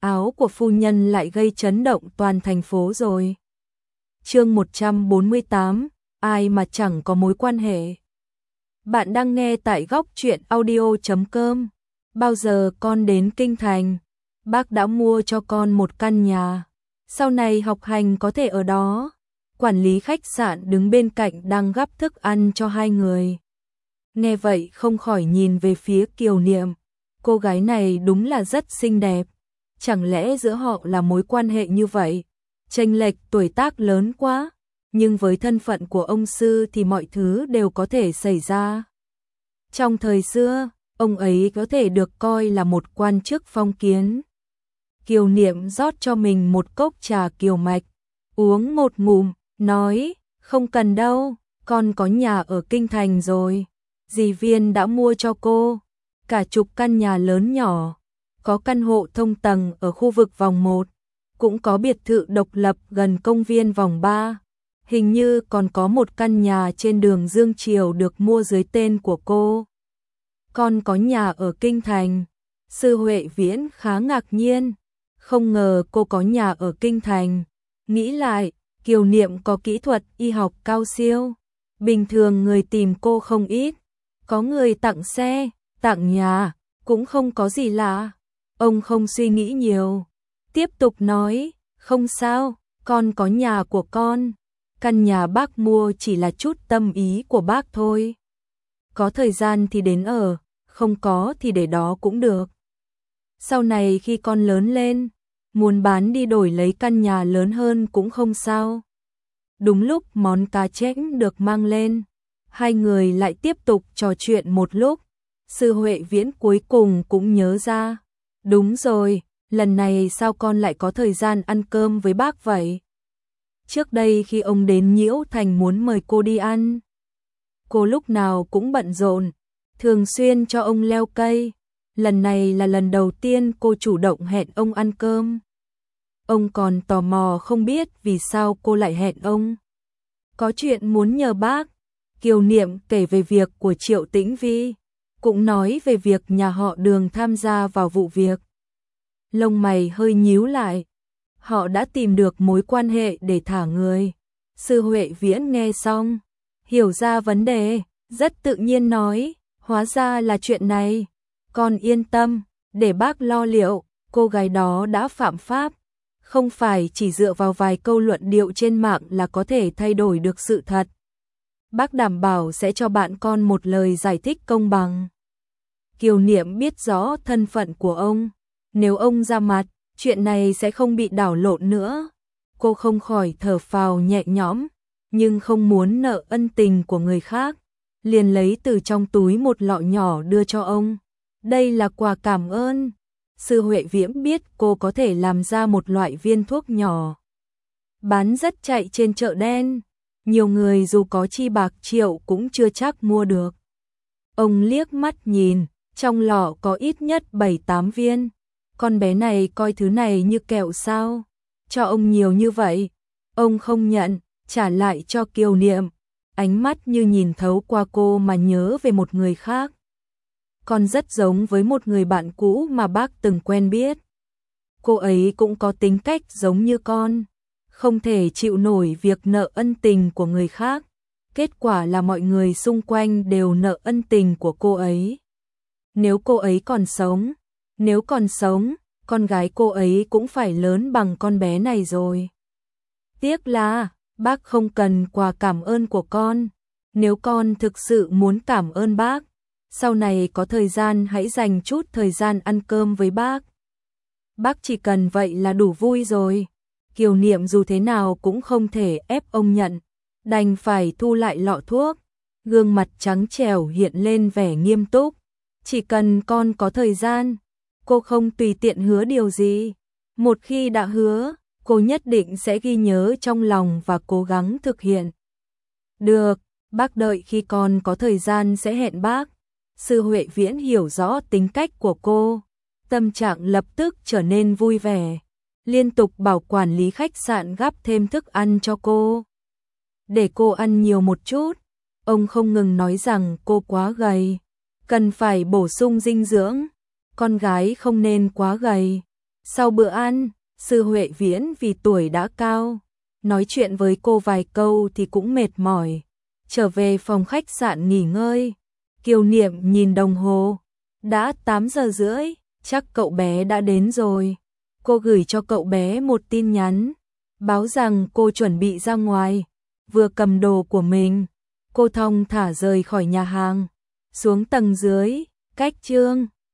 áo của phu nhân lại gây chấn động toàn thành phố rồi. Chương 148, ai mà chẳng có mối quan hệ. Bạn đang nghe tại góc truyện audio.com. Bao giờ con đến Kinh Thành, bác đã mua cho con một căn nhà. Sau này học hành có thể ở đó. Quản lý khách sạn đứng bên cạnh đang gắp thức ăn cho hai người. Nghe vậy không khỏi nhìn về phía Kiều Niệm. Cô gái này đúng là rất xinh đẹp. Chẳng lẽ giữa họ là mối quan hệ như vậy? Chênh lệch tuổi tác lớn quá. Nhưng với thân phận của ông sư thì mọi thứ đều có thể xảy ra. Trong thời xưa, ông ấy có thể được coi là một quan chức phong kiến. Kiều Niệm rót cho mình một cốc trà kiều mạch, uống một ngụm, nói, không cần đâu, con có nhà ở Kinh Thành rồi. Dì Viên đã mua cho cô cả chục căn nhà lớn nhỏ, có căn hộ thông tầng ở khu vực vòng 1, cũng có biệt thự độc lập gần công viên vòng 3. Hình như còn có một căn nhà trên đường Dương Triều được mua dưới tên của cô. Con có nhà ở Kinh Thành. Sư Huệ Viễn khá ngạc nhiên, không ngờ cô có nhà ở Kinh Thành. Nghĩ lại, Kiều Niệm có kỹ thuật y học cao siêu. Bình thường người tìm cô không ít. Có người tặng xe, tặng nhà, cũng không có gì lạ. Ông không suy nghĩ nhiều, tiếp tục nói, không sao, con có nhà của con. Căn nhà bác mua chỉ là chút tâm ý của bác thôi. Có thời gian thì đến ở, không có thì để đó cũng được. Sau này khi con lớn lên, muốn bán đi đổi lấy căn nhà lớn hơn cũng không sao. Đúng lúc món cá chẽn được mang lên, hai người lại tiếp tục trò chuyện một lúc. Sư Huệ Viễn cuối cùng cũng nhớ ra. Đúng rồi, lần này sao con lại có thời gian ăn cơm với bác vậy? Trước đây khi ông đến Nhiễu Thành muốn mời cô đi ăn, cô lúc nào cũng bận rộn, thường xuyên cho ông leo cây. Lần này là lần đầu tiên cô chủ động hẹn ông ăn cơm. Ông còn tò mò không biết vì sao cô lại hẹn ông. Có chuyện muốn nhờ bác. Kiều Niệm kể về việc của Triệu Tĩnh Vi, cũng nói về việc nhà họ Đường tham gia vào vụ việc. Lông mày hơi nhíu lại. Họ đã tìm được mối quan hệ để thả người. Sư Huệ Viễn nghe xong, hiểu ra vấn đề, rất tự nhiên nói, hóa ra là chuyện này. Con yên tâm, để bác lo liệu, cô gái đó đã phạm pháp. Không phải chỉ dựa vào vài câu luận điệu trên mạng là có thể thay đổi được sự thật. Bác đảm bảo sẽ cho bạn con một lời giải thích công bằng. Kiều Niệm biết rõ thân phận của ông. Nếu ông ra mặt, chuyện này sẽ không bị đảo lộn nữa. Cô không khỏi thở phào nhẹ nhõm, nhưng không muốn nợ ân tình của người khác. Liền lấy từ trong túi một lọ nhỏ đưa cho ông. Đây là quà cảm ơn. Sư Huệ Viễn biết cô có thể làm ra một loại viên thuốc nhỏ. Bán rất chạy trên chợ đen. Nhiều người dù có chi bạc triệu cũng chưa chắc mua được. Ông liếc mắt nhìn, trong lọ có ít nhất 7-8 viên. Con bé này coi thứ này như kẹo sao? Cho ông nhiều như vậy. Ông không nhận, trả lại cho Kiều Niệm. Ánh mắt như nhìn thấu qua cô mà nhớ về một người khác. Con rất giống với một người bạn cũ mà bác từng quen biết. Cô ấy cũng có tính cách giống như con. Không thể chịu nổi việc nợ ân tình của người khác. Kết quả là mọi người xung quanh đều nợ ân tình của cô ấy. Nếu cô ấy còn sống, con gái cô ấy cũng phải lớn bằng con bé này rồi. Tiếc là, bác không cần quà cảm ơn của con. Nếu con thực sự muốn cảm ơn bác, sau này có thời gian hãy dành chút thời gian ăn cơm với bác. Bác chỉ cần vậy là đủ vui rồi. Kiều Niệm dù thế nào cũng không thể ép ông nhận, đành phải thu lại lọ thuốc. Gương mặt trắng trẻo hiện lên vẻ nghiêm túc. Chỉ cần con có thời gian, cô không tùy tiện hứa điều gì. Một khi đã hứa, cô nhất định sẽ ghi nhớ trong lòng và cố gắng thực hiện. Được, bác đợi khi con có thời gian sẽ hẹn bác. Sư Huệ Viễn hiểu rõ tính cách của cô, tâm trạng lập tức trở nên vui vẻ, liên tục bảo quản lý khách sạn gắp thêm thức ăn cho cô. Để cô ăn nhiều một chút, ông không ngừng nói rằng cô quá gầy, cần phải bổ sung dinh dưỡng, con gái không nên quá gầy. Sau bữa ăn, Sư Huệ Viễn vì tuổi đã cao, nói chuyện với cô vài câu thì cũng mệt mỏi, trở về phòng khách sạn nghỉ ngơi. Kiều Niệm nhìn đồng hồ, đã 8 giờ rưỡi, chắc cậu bé đã đến rồi. Cô gửi cho cậu bé một tin nhắn, báo rằng cô chuẩn bị ra ngoài, vừa cầm đồ của mình, cô thong thả rời khỏi nhà hàng, xuống tầng dưới, cách Trương